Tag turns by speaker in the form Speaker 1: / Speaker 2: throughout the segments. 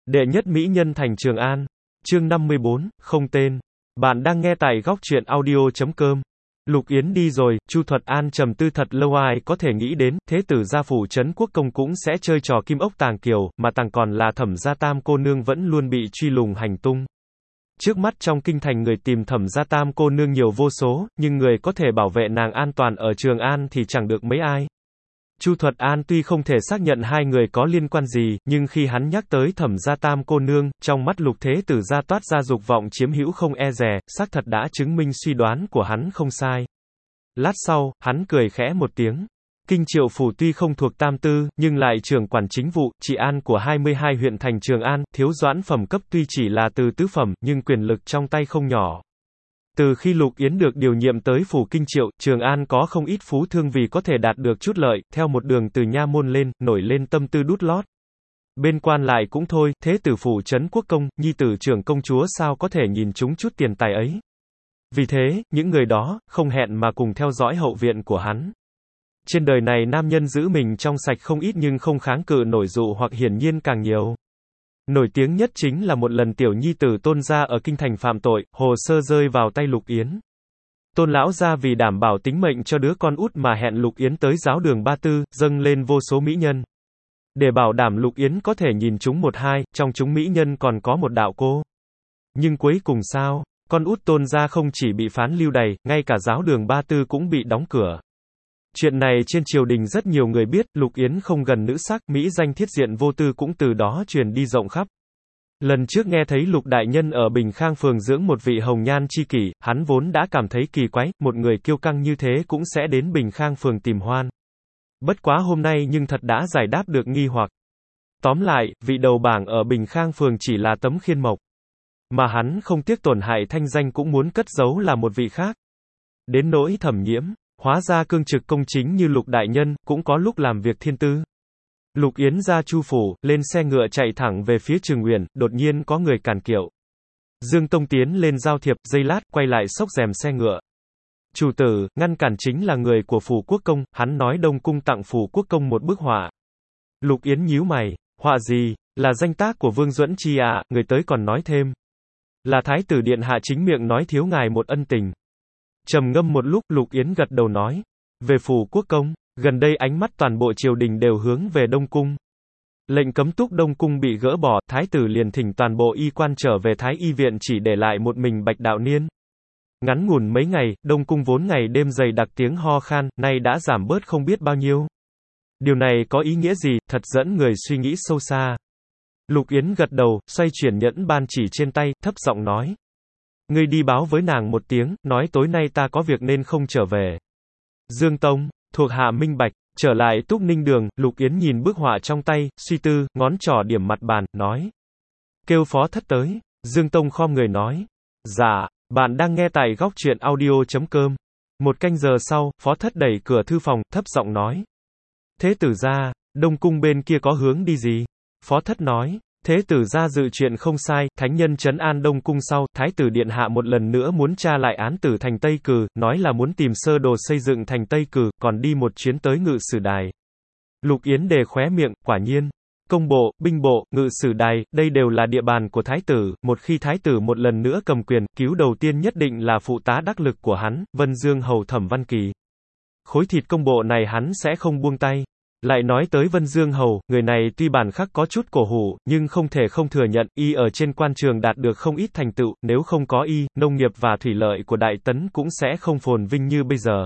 Speaker 1: Đệ nhất mỹ nhân thành Trường An. Chương 54, không tên. Bạn đang nghe tại góc truyện audio.com. Lục Yến đi rồi, Chu Thuật An trầm tư thật lâu, ai có thể nghĩ đến, thế tử gia phủ trấn quốc công cũng sẽ chơi trò kim ốc tàng kiều, mà tàng còn là Thẩm gia tam cô nương vẫn luôn bị truy lùng hành tung. Trước mắt trong kinh thành người tìm Thẩm gia tam cô nương nhiều vô số, nhưng người có thể bảo vệ nàng an toàn ở Trường An thì chẳng được mấy ai. Chu Thuật An tuy không thể xác nhận hai người có liên quan gì, nhưng khi hắn nhắc tới Thẩm gia tam cô nương, trong mắt Lục Thế Tử gia toát ra dục vọng chiếm hữu không e dè, xác thật đã chứng minh suy đoán của hắn không sai. Lát sau, hắn cười khẽ một tiếng. Kinh Triệu phủ tuy không thuộc Tam Tư, nhưng lại trưởng quản chính vụ, trị an của 22 huyện thành Trường An, thiếu doãn phẩm cấp tuy chỉ là từ tứ phẩm, nhưng quyền lực trong tay không nhỏ. Từ khi Lục Yến được điều nhiệm tới phủ Kinh Triệu, Trường An có không ít phú thương vì có thể đạt được chút lợi, theo một đường từ nha môn lên, nổi lên tâm tư đút lót. Bên quan lại cũng thôi, thế tử phủ trấn quốc công, nhi tử trưởng công chúa sao có thể nhìn trúng chút tiền tài ấy. Vì thế, những người đó, không hẹn mà cùng theo dõi hậu viện của hắn. Trên đời này nam nhân giữ mình trong sạch không ít nhưng không kháng cự nổi dụ hoặc hiển nhiên càng nhiều. Nổi tiếng nhất chính là một lần tiểu nhi tử Tôn gia ở kinh thành phạm tội, hồ sơ rơi vào tay Lục Yến. Tôn lão gia vì đảm bảo tính mệnh cho đứa con út mà hẹn Lục Yến tới giáo đường Ba Tư, dâng lên vô số mỹ nhân. Để bảo đảm Lục Yến có thể nhìn chúng một hai, trong chúng mỹ nhân còn có một đạo cô. Nhưng cuối cùng sao? Con út Tôn gia không chỉ bị phán lưu đày, ngay cả giáo đường Ba Tư cũng bị đóng cửa. Chuyện này trên triều đình rất nhiều người biết, Lục Yến không gần nữ sắc, mỹ danh thiết diện vô tư cũng từ đó truyền đi rộng khắp. Lần trước nghe thấy Lục đại nhân ở Bình Khang phường dưỡng một vị hồng nhan chi kỷ, hắn vốn đã cảm thấy kỳ quái, một người kiêu căng như thế cũng sẽ đến Bình Khang phường tìm hoan. Bất quá hôm nay nhưng thật đã giải đáp được nghi hoặc. Tóm lại, vị đầu bảng ở Bình Khang phường chỉ là tấm khiên mộc. Mà hắn không tiếc tổn hại thanh danh cũng muốn cất giấu là một vị khác. Đến nỗi Thẩm Nhiễm, hóa ra cương trực công chính như Lục đại nhân, cũng có lúc làm việc thiên tư. Lục Yến ra Chu phủ, lên xe ngựa chạy thẳng về phía Trường Uyển, đột nhiên có người cản kiệu. Dương Tông tiến lên giao thiệp, giây lát, quay lại xốc rèm xe ngựa. Chủ tử, ngăn cản chính là người của phủ quốc công, hắn nói Đông cung tặng phủ quốc công một bức họa. Lục Yến nhíu mày, họa gì, là danh tác của Vương Duẫn Chi ạ, người tới còn nói thêm. Là Thái tử điện hạ chính miệng nói thiếu ngài một ân tình. Trầm ngâm một lúc, Lục Yến gật đầu nói. Về phủ quốc công, gần đây ánh mắt toàn bộ triều đình đều hướng về Đông cung. Lệnh cấm túc Đông cung bị gỡ bỏ, Thái tử liền thỉnh toàn bộ y quan trở về Thái y viện chỉ để lại một mình Bạch Đạo Niên. Ngắn ngủn mấy ngày, Đông cung vốn ngày đêm dày đặc tiếng ho khan, nay đã giảm bớt không biết bao nhiêu. Điều này có ý nghĩa gì, thật dẫn người suy nghĩ sâu xa. Lục Yến gật đầu, xoay chuyển nhẫn ban chỉ trên tay, thấp giọng nói. Ngươi đi báo với nàng một tiếng, nói tối nay ta có việc nên không trở về. Dương Tông, thuộc hạ minh bạch, trở lại Túc Ninh Đường, Lục Yến nhìn bức họa trong tay, suy tư, ngón trỏ điểm mặt bàn, nói. Kêu phó thất tới. Dương Tông khom người nói. Dạ, bạn đang nghe tại góc truyện audio.com. Một canh giờ sau, phó thất đẩy cửa thư phòng, thấp giọng nói. Thế tử gia, Đông cung bên kia có hướng đi gì? Phó thất nói. Thế tử gia dự chuyện không sai, thánh nhân trấn an Đông cung sau, Thái tử điện hạ một lần nữa muốn tra lại án tử thành Tây Cừ, nói là muốn tìm sơ đồ xây dựng thành Tây Cừ, còn đi một chuyến tới Ngự Sử Đài. Lục Yến đề khóe miệng, quả nhiên. Công bộ, binh bộ, Ngự Sử Đài, đây đều là địa bàn của Thái tử, một khi Thái tử một lần nữa cầm quyền, cứu đầu tiên nhất định là phụ tá đắc lực của hắn, Vân Dương hầu Thẩm Văn Kỳ. Khối thịt công bộ này hắn sẽ không buông tay. Lại nói tới Vân Dương hầu, người này tuy bản khắc có chút cổ hủ, nhưng không thể không thừa nhận, y ở trên quan trường đạt được không ít thành tựu, nếu không có y, nông nghiệp và thủy lợi của Đại Tấn cũng sẽ không phồn vinh như bây giờ.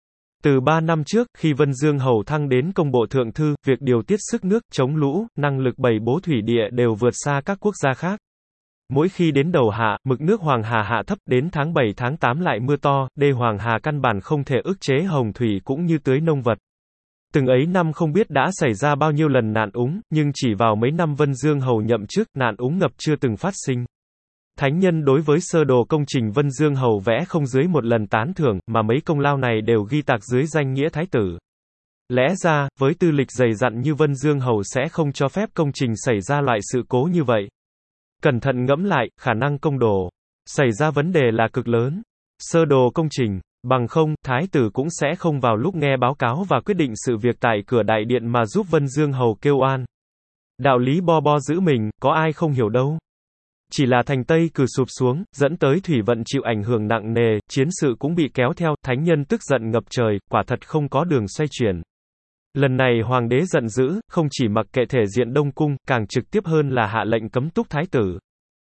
Speaker 1: Từ 3 năm trước, khi Vân Dương hầu thăng đến công bộ thượng thư, việc điều tiết sức nước, chống lũ, năng lực bày bố thủy địa đều vượt xa các quốc gia khác. Mỗi khi đến đầu hạ, mực nước Hoàng Hà hạ thấp, đến tháng 7 tháng 8 lại mưa to, đê Hoàng Hà căn bản không thể ức chế hồng thủy cũng như tưới nông vật. Từng ấy năm không biết đã xảy ra bao nhiêu lần nạn úng, nhưng chỉ vào mấy năm Vân Dương hầu nhậm chức, nạn úng ngập chưa từng phát sinh. Thánh nhân đối với sơ đồ công trình Vân Dương hầu vẽ không dưới một lần tán thưởng, mà mấy công lao này đều ghi tạc dưới danh nghĩa thái tử. Lẽ ra, với tư lịch dày dặn như Vân Dương hầu sẽ không cho phép công trình xảy ra loại sự cố như vậy. Cẩn thận ngẫm lại, khả năng công đồ xảy ra vấn đề là cực lớn. Sơ đồ công trình, bằng không, thái tử cũng sẽ không vào lúc nghe báo cáo và quyết định sự việc tại cửa đại điện mà giúp Vân Dương hầu kêu oan. Đạo lý bo bo giữ mình, có ai không hiểu đâu. Chỉ là thành Tây Cử sụp xuống, dẫn tới thủy vận chịu ảnh hưởng nặng nề, chiến sự cũng bị kéo theo, thánh nhân tức giận ngập trời, quả thật không có đường xoay chuyển. Lần này hoàng đế giận dữ, không chỉ mặc kệ thể diện Đông Cung, càng trực tiếp hơn là hạ lệnh cấm túc thái tử.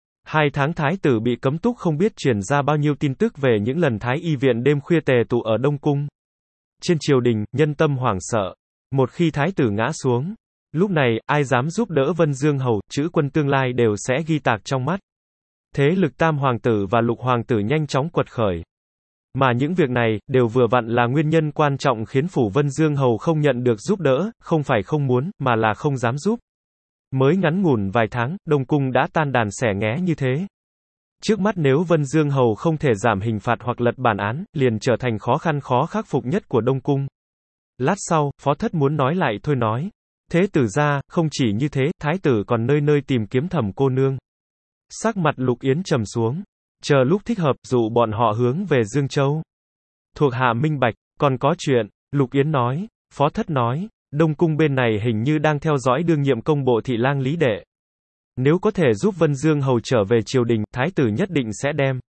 Speaker 1: 2 tháng thái tử bị cấm túc không biết truyền ra bao nhiêu tin tức về những lần thái y viện đêm khuya tề tụ ở Đông Cung. Trên triều đình, nhân tâm hoảng sợ. Một khi thái tử ngã xuống, lúc này, ai dám giúp đỡ Vân Dương Hầu, chữ quân tương lai đều sẽ ghi tạc trong mắt. Thế lực tam hoàng tử và lục hoàng tử nhanh chóng quật khởi. Mà những việc này, đều vừa vặn là nguyên nhân quan trọng khiến phủ Vân Dương Hầu không nhận được giúp đỡ, không phải không muốn, mà là không dám giúp. Mới ngắn ngủn vài tháng, Đông Cung đã tan đàn xẻ nghé như thế. Trước mắt nếu Vân Dương Hầu không thể giảm hình phạt hoặc lật bản án, liền trở thành khó khăn khó khắc phục nhất của Đông Cung. Lát sau, Phó Thất muốn nói lại thôi nói. Thế tử ra, không chỉ như thế, thái tử còn nơi nơi tìm kiếm Thẩm cô nương. Sắc mặt Lục Yến trầm xuống. Chờ lúc thích hợp, dụ bọn họ hướng về Dương Châu. Thuộc hạ minh bạch, còn có chuyện, Lục Yến nói. Phó Thất nói, Đông Cung bên này hình như đang theo dõi đương nhiệm công bộ thị lang Lý Đệ. Nếu có thể giúp Vân Dương Hầu trở về triều đình, thái tử nhất định sẽ đem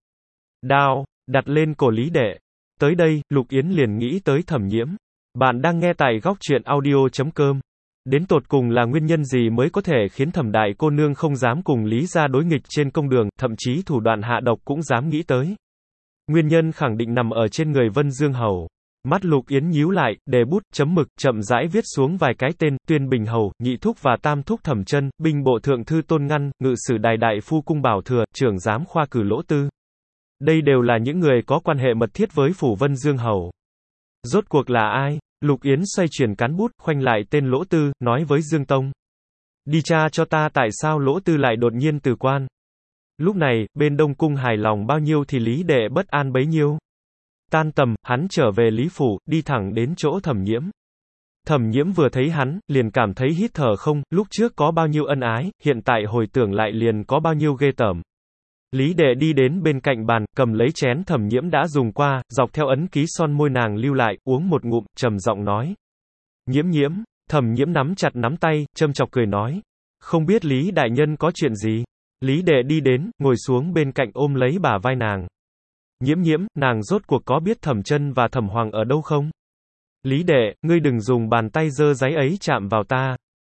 Speaker 1: đao đặt lên cổ Lý Đệ. Tới đây, Lục Yến liền nghĩ tới Thẩm Nhiễm. Bạn đang nghe tại góc truyện audio.com. Đến tột cùng là nguyên nhân gì mới có thể khiến Thẩm đại cô nương không dám cùng Lý gia đối nghịch trên công đường, thậm chí thủ đoạn hạ độc cũng dám nghĩ tới. Nguyên nhân khẳng định nằm ở trên người Vân Dương Hầu. Mắt Lục Yến nhíu lại, đề bút, chấm mực, chậm rãi viết xuống vài cái tên, Tuyên Bình Hầu, Nhị Thúc và Tam Thúc Thẩm Chân, Binh bộ thượng thư Tôn Ngăn, Ngự sử đài đại phu Cung Bảo Thừa, trưởng giám khoa cử Lỗ Tư. Đây đều là những người có quan hệ mật thiết với phủ Vân Dương Hầu. Rốt cuộc là ai? Lục Yến xoay chuyển cán bút, khoanh lại tên Lỗ Tư, nói với Dương Tông. Đi tra cho ta tại sao Lỗ Tư lại đột nhiên từ quan. Lúc này, bên Đông Cung hài lòng bao nhiêu thì Lý Đệ bất an bấy nhiêu. Tan tầm, hắn trở về Lý Phủ, đi thẳng đến chỗ Thẩm Nhiễm. Thẩm Nhiễm vừa thấy hắn, liền cảm thấy hít thở không, lúc trước có bao nhiêu ân ái, hiện tại hồi tưởng lại liền có bao nhiêu ghê tởm. Lý Đệ đi đến bên cạnh bàn, cầm lấy chén Thẩm Nhiễm đã dùng qua, dọc theo ấn ký son môi nàng lưu lại, uống một ngụm, trầm giọng nói. Nhiễm Nhiễm, Thẩm Nhiễm nắm chặt nắm tay, châm chọc cười nói. Không biết Lý đại nhân có chuyện gì? Lý Đệ đi đến, ngồi xuống bên cạnh ôm lấy bả vai nàng. Nhiễm Nhiễm, nàng rốt cuộc có biết Thẩm Chân và Thẩm Hoàng ở đâu không? Lý Đệ, ngươi đừng dùng bàn tay dơ giấy ấy chạm vào ta.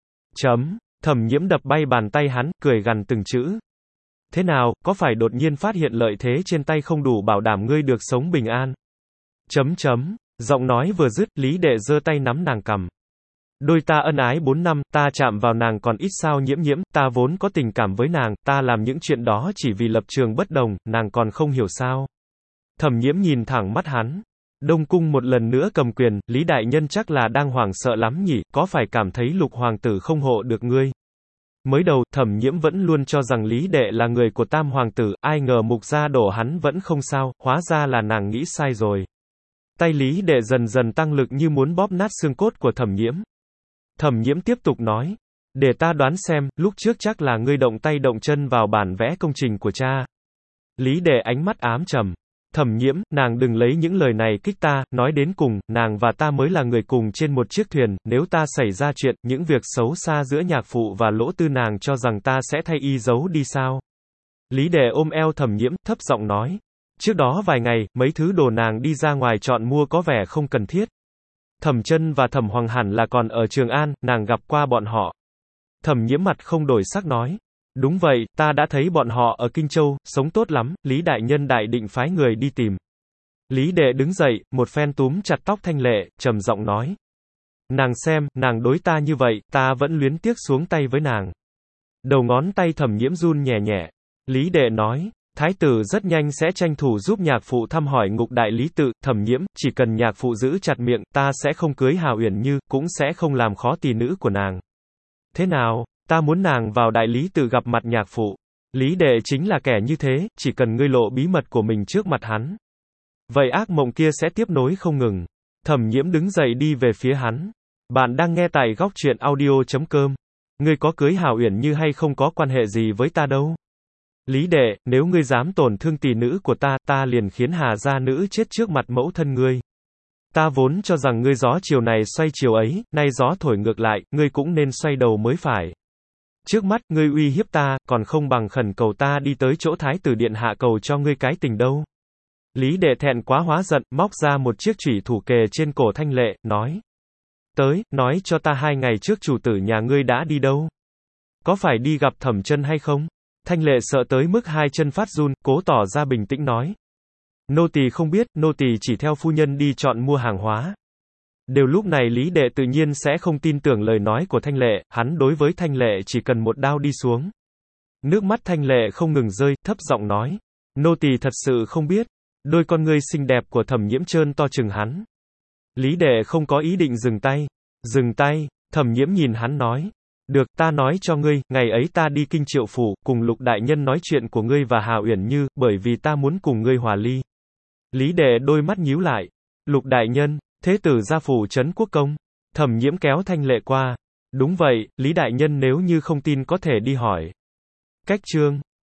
Speaker 1: Thẩm Nhiễm đập bay bàn tay hắn, cười gằn từng chữ. Thế nào, có phải đột nhiên phát hiện lợi thế trên tay không đủ bảo đảm ngươi được sống bình an? Giọng nói vừa dứt, Lý Đệ giơ tay nắm nàng cằm. Đôi ta ân ái 4 năm, ta chạm vào nàng còn ít sao Nhiễm Nhiễm, ta vốn có tình cảm với nàng, ta làm những chuyện đó chỉ vì lập trường bất đồng, nàng còn không hiểu sao? Thẩm Nhiễm nhìn thẳng mắt hắn. Đông Cung một lần nữa cầm quyền, Lý đại nhân chắc là đang hoảng sợ lắm nhỉ, có phải cảm thấy Lục hoàng tử không hộ được ngươi? Mới đầu, Thẩm Nhiễm vẫn luôn cho rằng Lý Đệ là người của Tam hoàng tử, ai ngờ mục gia đổ hắn vẫn không sao, hóa ra là nàng nghĩ sai rồi. Tay Lý Đệ dần dần tăng lực như muốn bóp nát xương cốt của Thẩm Nhiễm. Thẩm Nhiễm tiếp tục nói, để ta đoán xem, lúc trước chắc là ngươi động tay động chân vào bản vẽ công trình của cha. Lý Đệ ánh mắt ám trầm. Thẩm Nhiễm, nàng đừng lấy những lời này kích ta, nói đến cùng, nàng và ta mới là người cùng trên một chiếc thuyền, nếu ta xảy ra chuyện, những việc xấu xa giữa nhạc phụ và Lỗ Tư nàng cho rằng ta sẽ thay y giấu đi sao? Lý Đệ ôm eo Thẩm Nhiễm, thấp giọng nói. Trước đó vài ngày, mấy thứ đồ nàng đi ra ngoài chọn mua có vẻ không cần thiết. Thẩm Chân và Thẩm Hoàng hẳn là còn ở Trường An, nàng gặp qua bọn họ. Thẩm Nhiễm mặt không đổi sắc nói. Đúng vậy, ta đã thấy bọn họ ở Kinh Châu, sống tốt lắm, Lý đại nhân đại định phái người đi tìm. Lý Đệ đứng dậy, một phen túm chặt tóc Thanh Lệ, trầm giọng nói. Nàng xem, nàng đối ta như vậy, ta vẫn luyến tiếc xuống tay với nàng. Đầu ngón tay Thẩm Nhiễm run nhẹ nhẹ. Lý Đệ nói, thái tử rất nhanh sẽ tranh thủ giúp nhạc phụ thăm hỏi ngục đại lý tự, Thẩm Nhiễm, chỉ cần nhạc phụ giữ chặt miệng, ta sẽ không cưới Hào Uyển Như, cũng sẽ không làm khó tỷ nữ của nàng. Thế nào? Ta muốn nàng vào đại lý tự gặp mặt nhạc phụ. Lý Đệ chính là kẻ như thế, chỉ cần ngươi lộ bí mật của mình trước mặt hắn. Vậy ác mộng kia sẽ tiếp nối không ngừng. Thẩm Nhiễm đứng dậy đi về phía hắn. Bạn đang nghe tại góc truyện audio.com. Ngươi có cưới Hào Uyển Như hay không có quan hệ gì với ta đâu. Lý Đệ, nếu ngươi dám tổn thương tỷ nữ của ta, ta liền khiến Hà gia nữ chết trước mặt mẫu thân ngươi. Ta vốn cho rằng ngươi gió chiều này xoay chiều ấy, nay gió thổi ngược lại, ngươi cũng nên xoay đầu mới phải. Trước mắt, ngươi uy hiếp ta, còn không bằng khẩn cầu ta đi tới chỗ thái tử điện hạ cầu cho ngươi cái tình đâu. Lý Đệ thẹn quá hóa giận, móc ra một chiếc chủy thủ kề trên cổ Thanh Lệ, nói. Tới, nói cho ta 2 ngày trước chủ tử nhà ngươi đã đi đâu? Có phải đi gặp Thẩm Chân hay không? Thanh Lệ sợ tới mức 2 chân phát run, cố tỏ ra bình tĩnh nói. Nô tỳ không biết, nô tỳ chỉ theo phu nhân đi chọn mua hàng hóa. Đều lúc này Lý Đệ tự nhiên sẽ không tin tưởng lời nói của Thanh Lệ, hắn đối với Thanh Lệ chỉ cần một đao đi xuống. Nước mắt Thanh Lệ không ngừng rơi, thấp giọng nói. Nô tỳ thật sự không biết. Đôi con ngươi xinh đẹp của Thẩm Nhiễm trơn to chừng hắn. Lý Đệ không có ý định dừng tay. Dừng tay, Thẩm Nhiễm nhìn hắn nói. Được, ta nói cho ngươi, ngày ấy ta đi kinh Triệu phủ, cùng Lục đại nhân nói chuyện của ngươi và Hà Uyển Như, bởi vì ta muốn cùng ngươi hòa ly. Lý Đệ đôi mắt nhíu lại. Lục đại nhân, thế tử gia phủ trấn quốc công. Thẩm Nhiễm kéo Thanh Lệ qua. Đúng vậy, Lý đại nhân nếu như không tin có thể đi hỏi. Cách chương